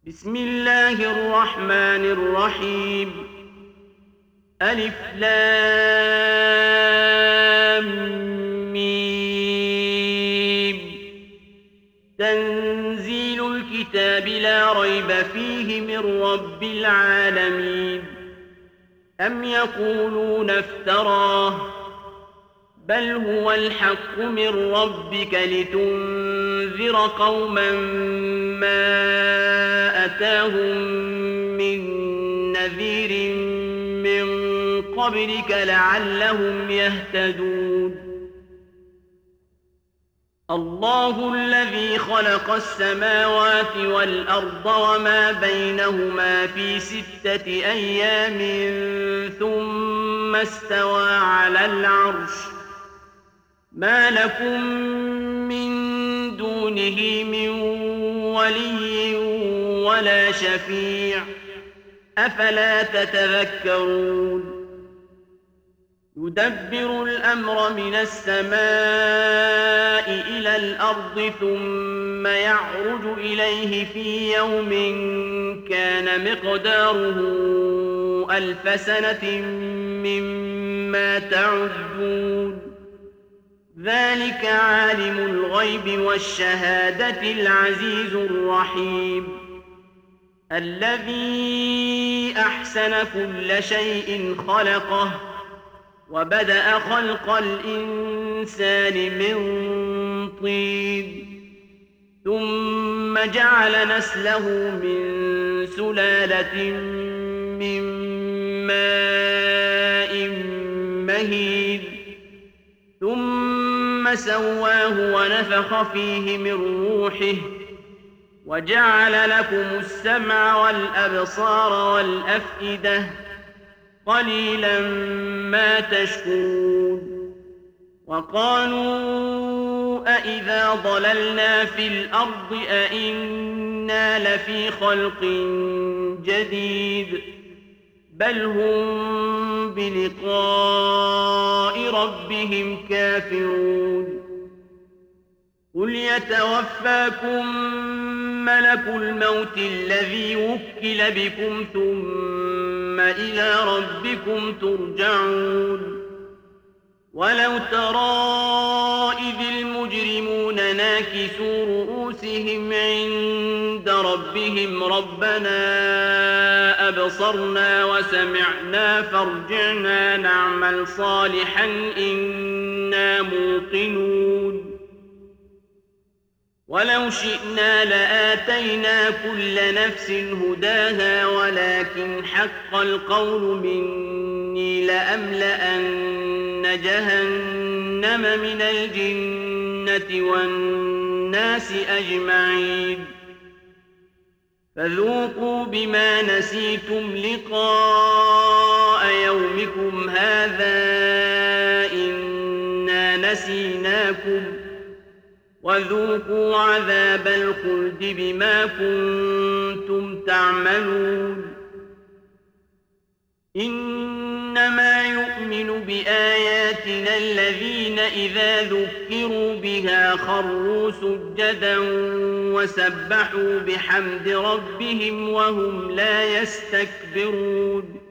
بسم الله الرحمن الرحيم. ألف لام ميم. تنزيل الكتاب لا ريب فيه من رب العالمين. أم يقولون افتراه بل هو الحق من ربك لتنذر قوما ما أتاهم من نذير من قبلك لعلهم يهتدون. الله الذي خلق السماوات والأرض وما بينهما في 6 أيام ثم استوى على العرش. ما لكم من دونه من ولي ولا شفيع أفلا تتذكرون. يدبر الأمر من السماء إلى الأرض ثم يعرج إليه في يوم كان مقداره 1000 سنة مما تعدون. ذلك عالم الغيب والشهادة العزيز الرحيم. الذي أحسن كل شيء خلقه وبدأ خلق الإنسان من طين ثم جعل نسله من سلالة من ماء مهين ثم سواه ونفخ فيه من روحه وجعل لكم السمع والأبصار والأفئدة قليلا ما تشكرون. وقالوا أإذا ضللنا في الأرض أإنا لفي خلق جديد بل هم بلقاء ربهم كافرون. قل يتوفاكم ملك الموت الذي وكل بكم ثم إلى ربكم ترجعون. ولو ترى إذ المجرمون ناكسوا رؤوسهم عند ربهم ربنا أبصرنا وسمعنا فارجعنا نعمل صالحا إنا موقنون. ولو شئنا لآتينا كل نفس هداها ولكن حق القول مني لأملأن جهنم من الجنة والناس أجمعين. فذوقوا بما نسيتم لقاء يومكم هذا إنا نسيناكم وذوقوا عذاب الخلد بما كنتم تعملون. إنما يؤمن بآياتنا الذين إذا ذكروا بها خروا سجدا وسبحوا بحمد ربهم وهم لا يستكبرون.